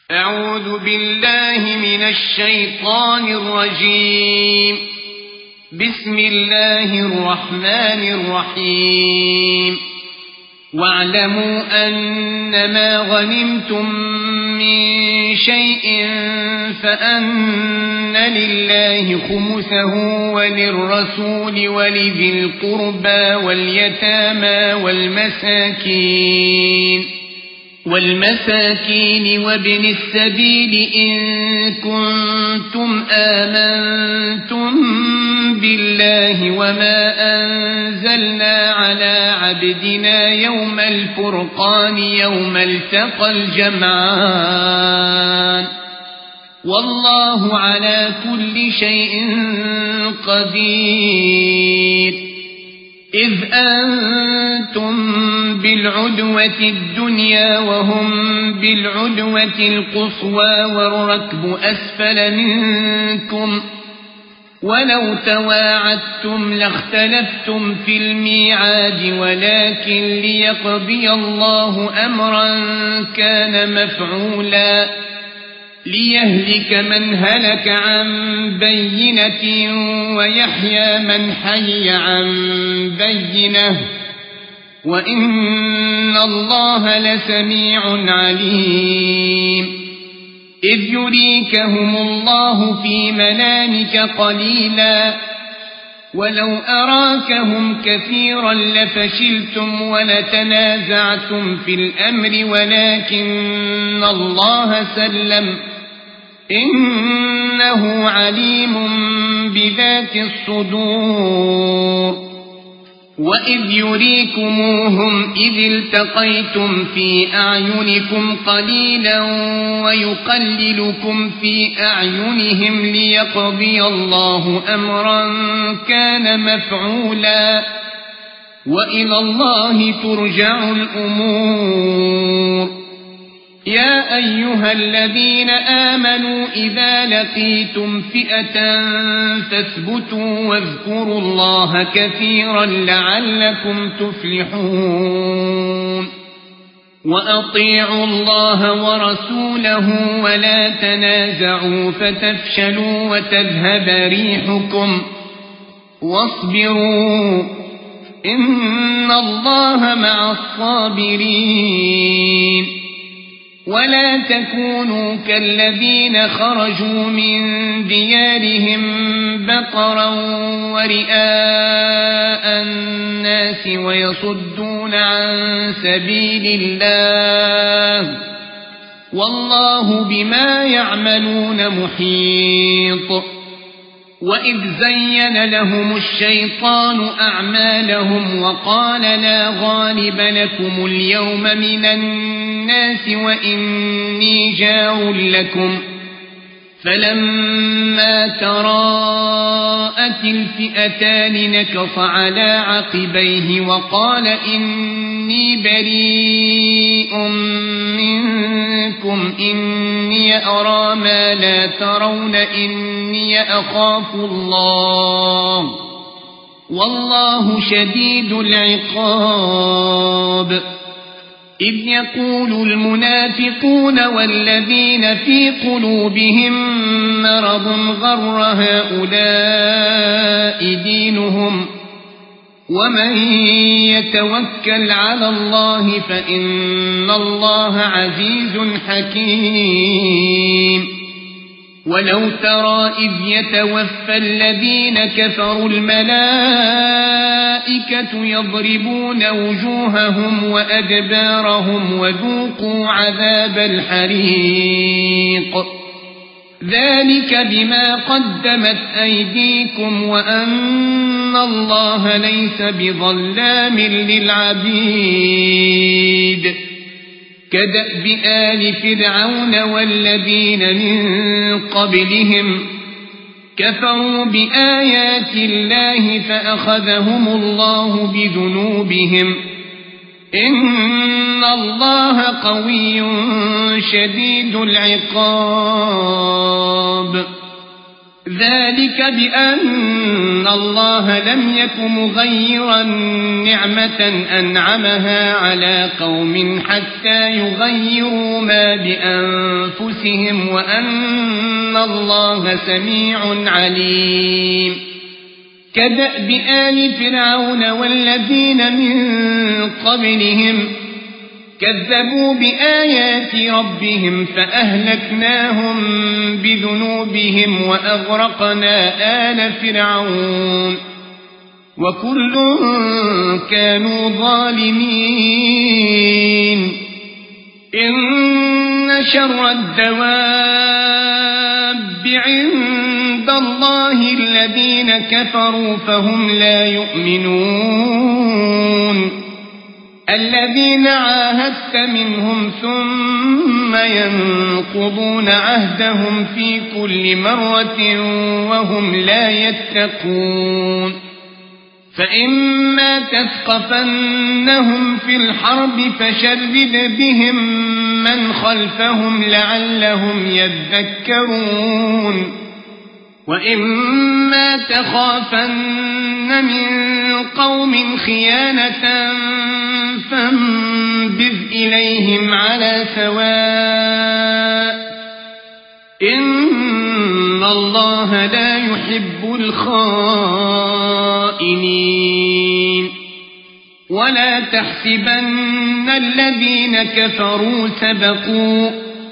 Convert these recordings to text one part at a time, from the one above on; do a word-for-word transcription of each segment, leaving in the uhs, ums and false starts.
أعوذ بالله من الشيطان الرجيم. بسم الله الرحمن الرحيم. واعلموا أنما غنمتم من شيء فأن لله خمسه وللرسول ولذي القربى واليتامى والمساكين والمساكين وابن السبيل إن كنتم آمنتم بالله وما أنزلنا على عبدنا يوم الفرقان يوم التقى الجمعان والله على كل شيء قدير. إذ أنتم بالعدوة الدنيا وهم بالعدوة القصوى والركب أسفل منكم ولو تواعدتم لاختلفتم في الميعاد ولكن ليقضي الله أمرا كان مفعولا ليهلك من هلك عن بينة ويحيى من حي عن بينة وإن الله لسميع عليم. إذ يريكهم الله في منامك قليلا ولو أراكهم كثيرا لفشلتم ولتنازعتم في الأمر ولكن الله سلم إنه عليم بذات الصدور. وإذ يريكموهم إذ التقيتم في أعينكم قليلا ويقللكم في أعينهم ليقضي الله أمرا كان مفعولا وإلى الله ترجع الأمور. يا أيها الذين آمنوا إذا لقيتم فئة فاثبتوا واذكروا الله كثيرا لعلكم تفلحون. وأطيعوا الله ورسوله ولا تنازعوا فتفشلوا وتذهب ريحكم واصبروا إن الله مع الصابرين. ولا تكونوا كالذين خرجوا من ديارهم بطرا ورئاء الناس ويصدون عن سبيل الله والله بما يعملون محيط. وإذ زين لهم الشيطان أعمالهم وقال لا غالب لكم اليوم من الناس وإني جار لكم فلما تراءت الفئتان نكص على عقبيه وقال إني بريء منكم إني أرى ما لا ترون إني أخاف الله والله شديد العقاب. إذ يقول المنافقون والذين في قلوبهم مرض غر هؤلاء دينهم ومن يتوكل على الله فإن الله عزيز حكيم. ولو ترى إذ يتوفى الذين كفروا الملائكة يضربون وجوههم وأدبارهم وذوقوا عذاب الحريق ذلك بما قدمت أيديكم وأن الله ليس بظلام للعبيد. كدأب آل فرعون والذين من قبلهم كفروا بآيات الله فأخذهم الله بذنوبهم إن الله قوي شديد العقاب. ذلك بأن الله لم يك مغيرا نعمة أنعمها على قوم حتى يغيروا ما بأنفسهم وأن الله سميع عليم كدأب آل فرعون والذين من قبلهم كذبوا بآيات ربهم فأهلكناهم بذنوبهم وأغرقنا آل فرعون وكل كانوا ظالمين إن شر الدواب عند الله الذين كفروا فهم لا يؤمنون الذين عاهدت منهم ثم ينقضون عهدهم في كل مرة وهم لا يتقون فإما تثقفنهم في الحرب فشرد بهم من خلفهم لعلهم يذكرون وإما تخافن من قوم خيانة فانبذ إليهم على سواء إن الله لا يحب الخائنين ولا تحسبن الذين كفروا سبقوا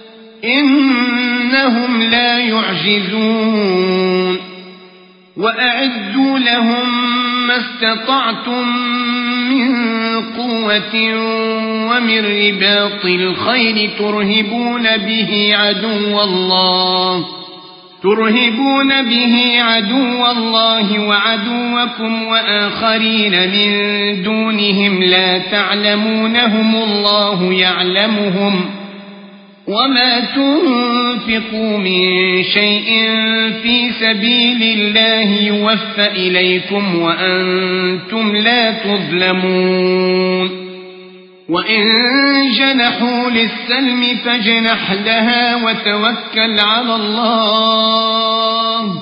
إنهم لا يعجزون وأعدوا لهم ما استطعتم من قوة ومن رباط الخيل ترهبون به عدو الله ترهبون به عدو الله وعدوكم وآخرين من دونهم لا تعلمونهم الله يعلمهم وما تنفقوا من شيء في سبيل الله يوفى إليكم وأنتم لا تظلمون وإن جنحوا للسلم فاجنح لها وتوكل على الله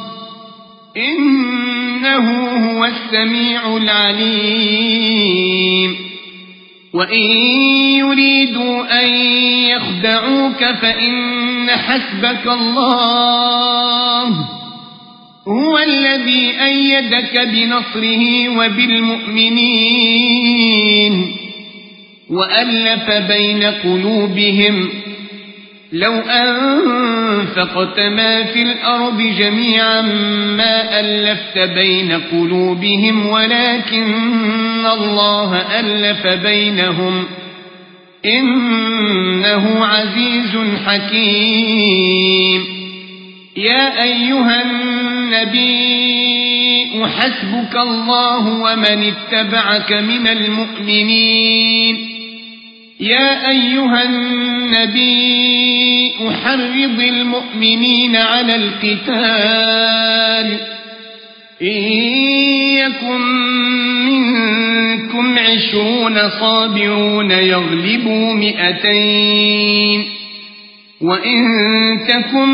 إنه هو السميع العليم وإن يريدوا أن يخدعوك فإن حسبك الله هو الذي أيدك بنصره وبالمؤمنين وألف بين قلوبهم لو أنفقت ما في الأرض جميعا ما ألفت بين قلوبهم ولكن الله ألف بينهم إنه عزيز حكيم يا أيها النبي حسبك الله ومن اتبعك من المؤمنين يا أيها النبي حرض المؤمنين على القتال إن يكن منكم عشرون صابرون يغلبوا مئتين وإن تكن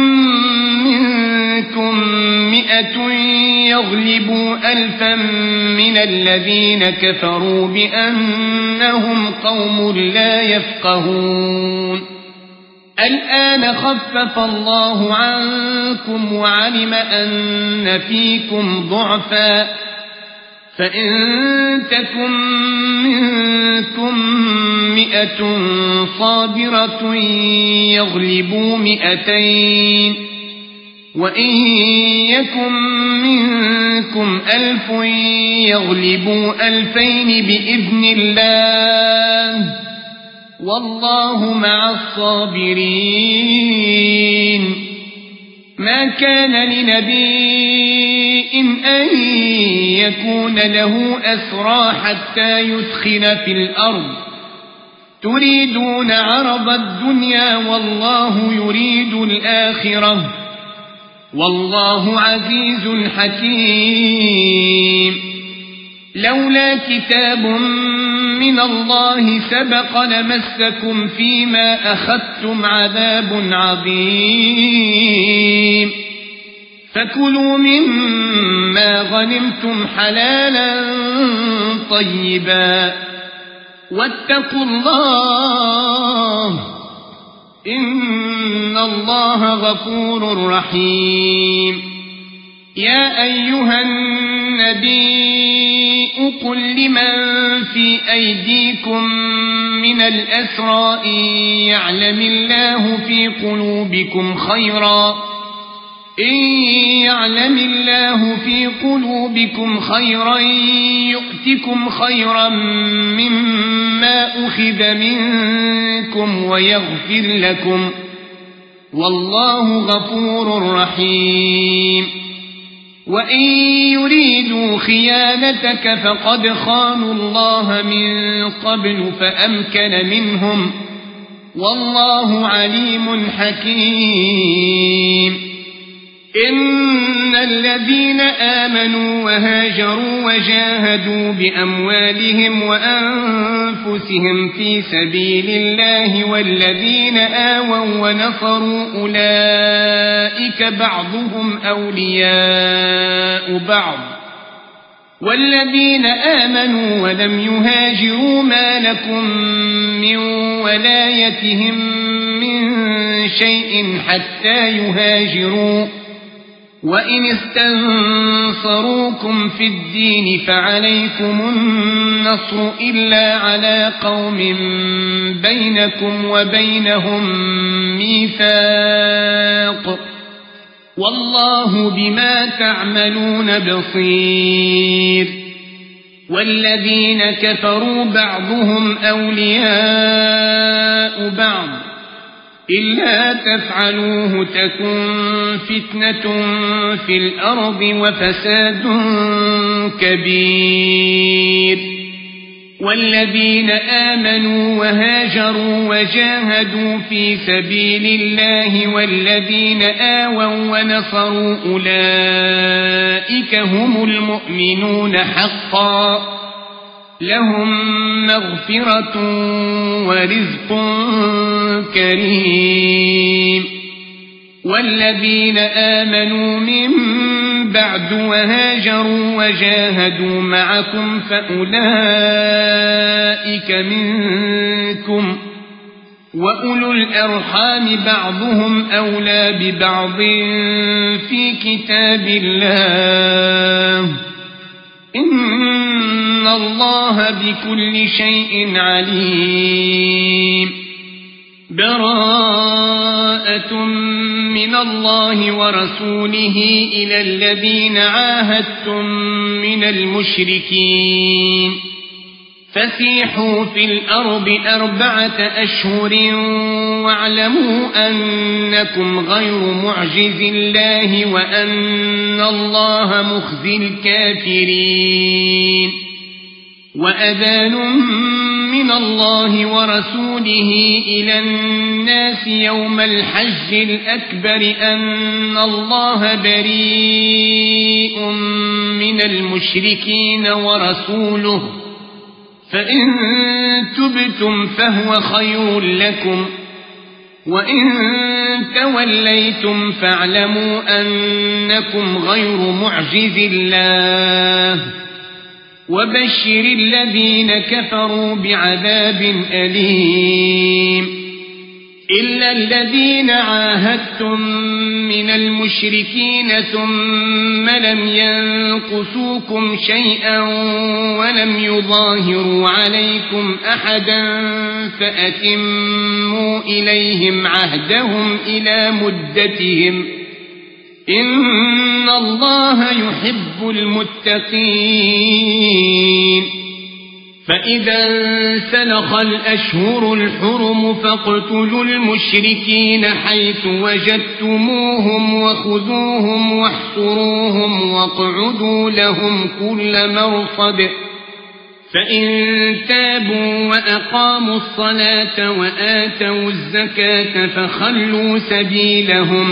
منكم مئة يغلبوا ألفا من الذين كفروا بأنهم قوم لا يفقهون الآن خفف الله عنكم وعلم أن فيكم ضعفا فإن تكن منكم مئة صابرة يغلبوا مئتين وإن يكن منكم ألف يغلبوا ألفين بإذن الله والله مع الصابرين ما كان لنبي أن يكون له أسرى حتى يثخن في الأرض تريدون عرض الدنيا والله يريد الآخرة والله عزيز حكيم لولا كتاب من الله سبق لمسكم فيما أخذتم عذاب عظيم فكلوا مما غنمتم حلالا طيبا واتقوا الله إن الله غفور رحيم يا أيها النبي قل لمن في أيديكم من الأسرى إن يعلم الله في قلوبكم خيرا إن يعلم الله في قلوبكم خيرا يؤتكم خيرا مما أخذ منكم ويغفر لكم والله غفور رحيم وإن يريدوا خيانتك فقد خانوا الله من قبل فأمكن منهم والله عليم حكيم إن الذين آمنوا وهاجروا وجاهدوا بأموالهم وأنفسهم في سبيل الله والذين آووا ونصروا أولئك بعضهم أولياء بعض والذين آمنوا ولم يهاجروا ما لكم من ولايتهم من شيء حتى يهاجروا وإن استنصروكم في الدين فعليكم النصر إلا على قوم بينكم وبينهم ميثاق والله بما تعملون بصير والذين كفروا بعضهم أولياء بعض إلا تفعلوه تكن فتنة في الأرض وفساد كبير والذين آمنوا وهاجروا وجاهدوا في سبيل الله والذين آووا ونصروا أولئك هم المؤمنون حقا لهم مغفرة ورزق كريم والذين آمنوا من بعد وهاجروا وجاهدوا معكم فأولئك منكم وأولو الأرحام بعضهم أولى ببعض في كتاب الله إن الله بكل شيء عليم براءة من الله ورسوله إلى الذين عاهدتم من المشركين فسيحوا في الأرض أربعة أشهر واعلموا أنكم غير معجز الله وأن الله مخزي الكافرين وأذان من الله ورسوله إلى الناس يوم الحج الأكبر أن الله بريء من المشركين ورسوله فإن تبتم فهو خير لكم وإن توليتم فاعلموا أنكم غير معجز الله وبشر الذين كفروا بعذاب أليم إلا الذين عاهدتم من المشركين ثم لم ينقصوكم شيئا ولم يظاهروا عليكم أحدا فأتموا إليهم عهدهم إلى مدتهم إن الله يحب المتقين فإذا انسلخ الأشهر الحرم فاقتلوا المشركين حيث وجدتموهم وخذوهم واحصروهم واقعدوا لهم كل مرصد فإن تابوا وأقاموا الصلاة وآتوا الزكاة فخلوا سبيلهم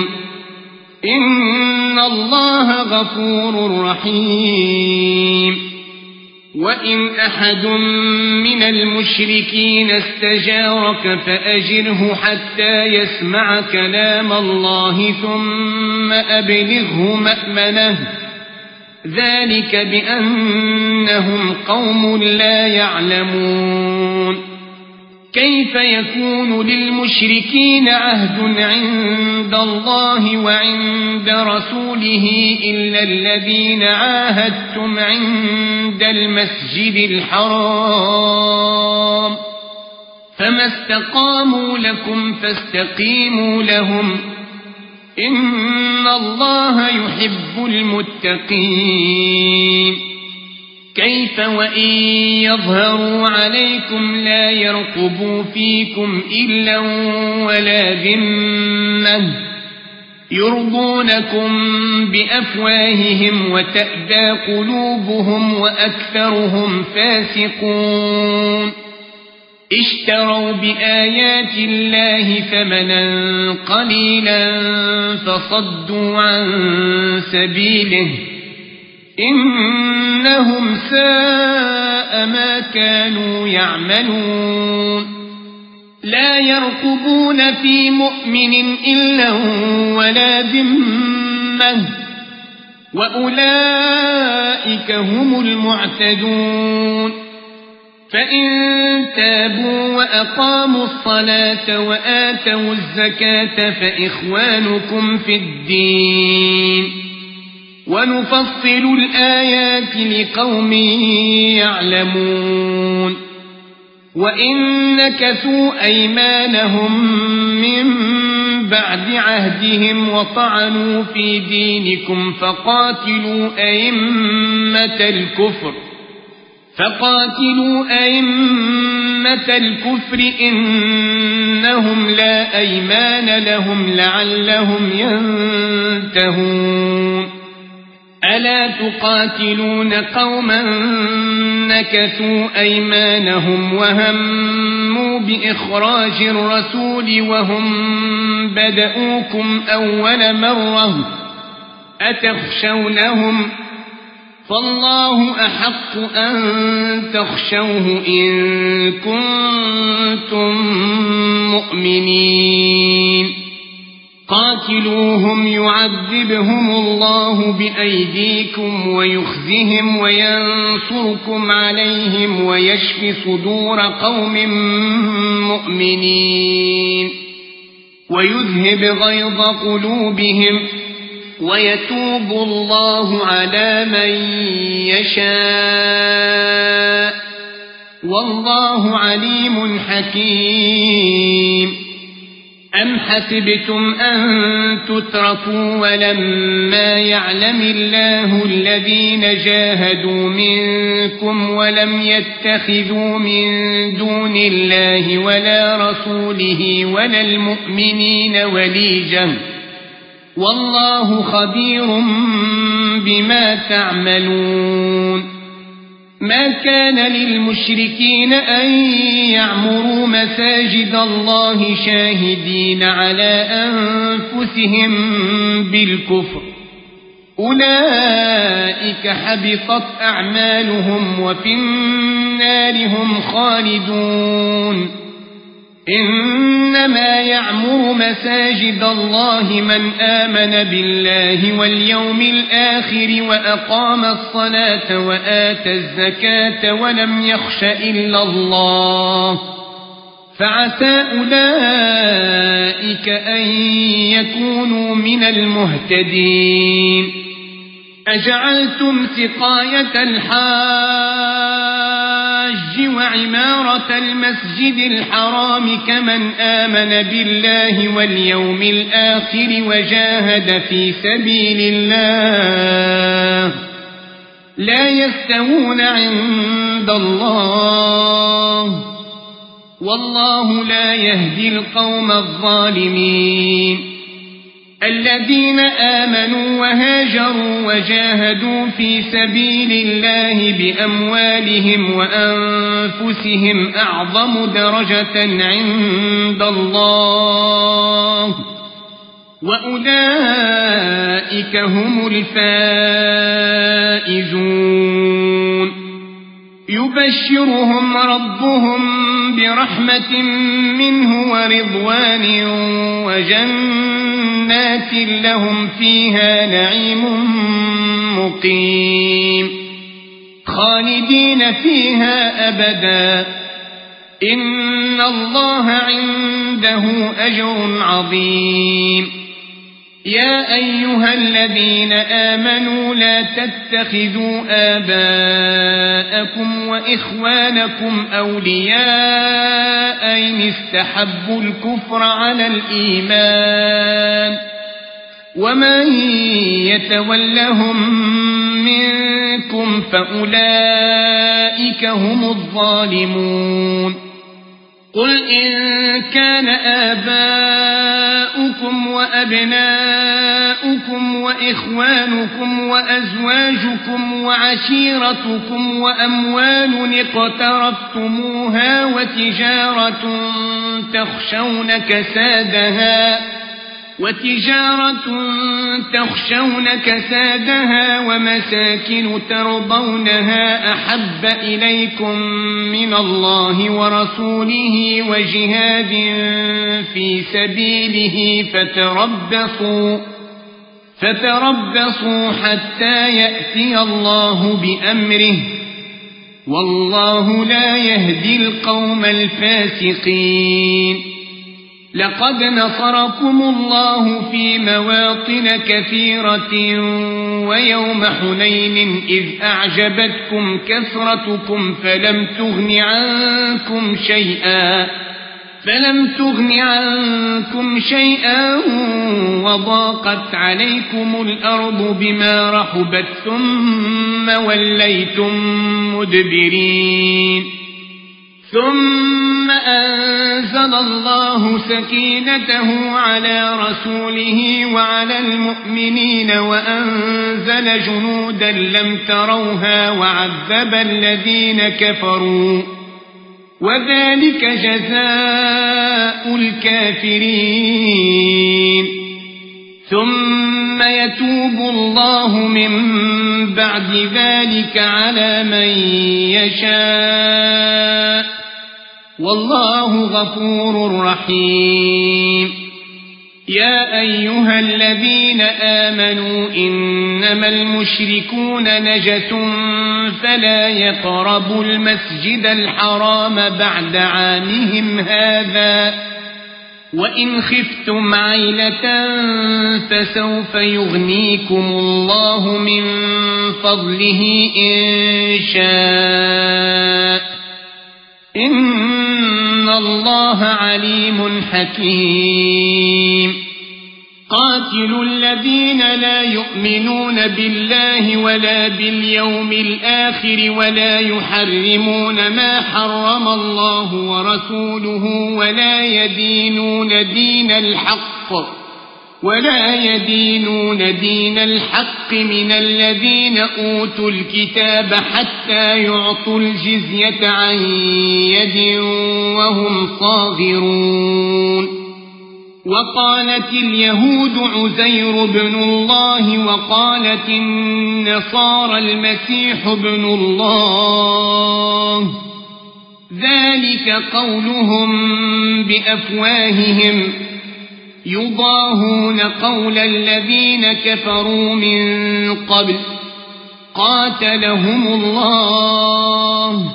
إن الله غفور رحيم وإن أحد من المشركين استجارك فأجره حتى يسمع كلام الله ثم أبلغه مأمنه ذلك بأنهم قوم لا يعلمون كيف يكون للمشركين عهد عند الله وعند رسوله إلا الذين عاهدتم عند المسجد الحرام فما استقاموا لكم فاستقيموا لهم إن الله يحب المتقين كيف وإن يظهروا عليكم لا يرقبوا فيكم إلا ولا ذمة يرضونكم بأفواههم وتأبى قلوبهم وأكثرهم فاسقون اشتروا بآيات الله ثمنا قليلا فصدوا عن سبيله إنهم ساء ما كانوا يعملون لا يرقبون في مؤمن إلا ولا ذمة وأولئك هم المعتدون فإن تابوا وأقاموا الصلاة وآتوا الزكاة فإخوانكم في الدين ونفصل الآيات لقوم يعلمون وإن نكثوا أيمانهم من بعد عهدهم وطعنوا في دينكم فقاتلوا أئمة الكفر فقاتلوا أئمة الكفر إنهم لا أيمان لهم لعلهم ينتهون ألا تقاتلون قوما نكثوا أيمانهم وهموا بإخراج الرسول وهم بدؤوكم أول مرة أتخشونهم فالله أحق أن تخشوه إن كنتم مؤمنين قاتلوهم يعذبهم الله بأيديكم ويخزهم وينصركم عليهم ويشفي صدور قوم مؤمنين ويذهب غيظ قلوبهم ويتوب الله على من يشاء والله عليم حكيم أم حسبتم أن تتركوا ولما يعلم الله الذين جاهدوا منكم ولم يتخذوا من دون الله ولا رسوله ولا المؤمنين وليجا والله خبير بما تعملون ما كان للمشركين أن يعمروا مساجد الله شاهدين على أنفسهم بالكفر أولئك حبطت أعمالهم وفي النار هم خالدون إنما يعمر مساجد الله من آمن بالله واليوم الآخر وأقام الصلاة وآتى الزكاة ولم يخش إلا الله فعسى أولئك أن يكونوا من المهتدين أجعلتم سقاية الحاج وعمارة المسجد الحرام كمن آمن بالله واليوم الآخر وجاهد في سبيل الله لا يستوون عند الله والله لا يهدي القوم الظالمين الذين آمنوا وهاجروا وجاهدوا في سبيل الله بأموالهم وأنفسهم أعظم درجة عند الله وأولئك هم الفائزون يبشرهم ربهم برحمة منه ورضوان وجنات لهم فيها نعيم مقيم خالدين فيها أبدا إن الله عنده أجر عظيم يا أيها الذين آمنوا لا تتخذوا آباءكم وإخوانكم أولياء إن استحبوا الكفر على الإيمان ومن يتولهم منكم فأولئك هم الظالمون قل إن كان آباؤكم وأبناؤكم وإخوانكم وأزواجكم وعشيرتكم وأموال اقترفتموها وتجارة تخشون كسادها وتجارة تخشون كسادها ومساكن ترضونها أحب إليكم من الله ورسوله وجهاد في سبيله فتربصوا فتربصوا حتى يأتي الله بأمره والله لا يهدي القوم الفاسقين لقد نصركم الله في مواطن كثيرة ويوم حنين إذ أعجبتكم كثرتكم فلم تغن عنكم شيئا فلم تغن عنكم شيئا وضاقت عليكم الأرض بما رحبت ثم وليتم مدبرين ثم أنزل الله سكينته على رسوله وعلى المؤمنين وأنزل جنودا لم تروها وعذب الذين كفروا وذلك جزاء الكافرين ثم يتوب الله من بعد ذلك على من يشاء والله غفور رحيم يا أيها الذين آمنوا إنما المشركون نجس فلا يقربوا المسجد الحرام بعد عامهم هذا وإن خفتم عيلة فسوف يغنيكم الله من فضله إن شاء إن الله عليم حكيم قاتلوا الذين لا يؤمنون بالله ولا باليوم الآخر ولا يحرمون ما حرم الله ورسوله ولا يدينون دين الحق ولا يدينون دين الحق من الذين أوتوا الكتاب حتى يعطوا الجزية عن يد وهم صاغرون وقالت اليهود عزير بن الله وقالت النصارى المسيح ابن الله ذلك قولهم بأفواههم يضاهون قول الذين كفروا من قبل قاتلهم الله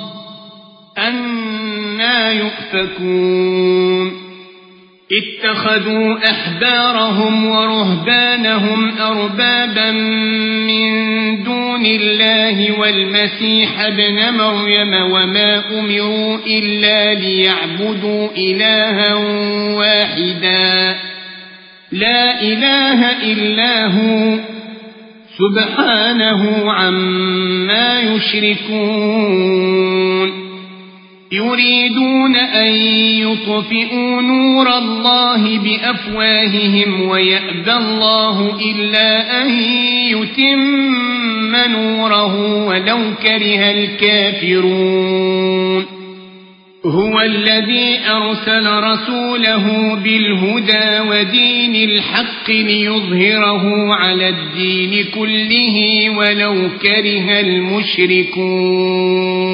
أنى يؤفكون اتخذوا أحبارهم ورهبانهم أربابا من دون الله والمسيح ابن مريم وما أمروا إلا ليعبدوا إلها واحدا لا إله إلا هو سبحانه عما يشركون يريدون أن يطفئوا نور الله بأفواههم ويأبى الله إلا أن يتم نوره ولو كره الكافرون هو الذي أرسل رسوله بالهدى ودين الحق ليظهره على الدين كله ولو كره المشركون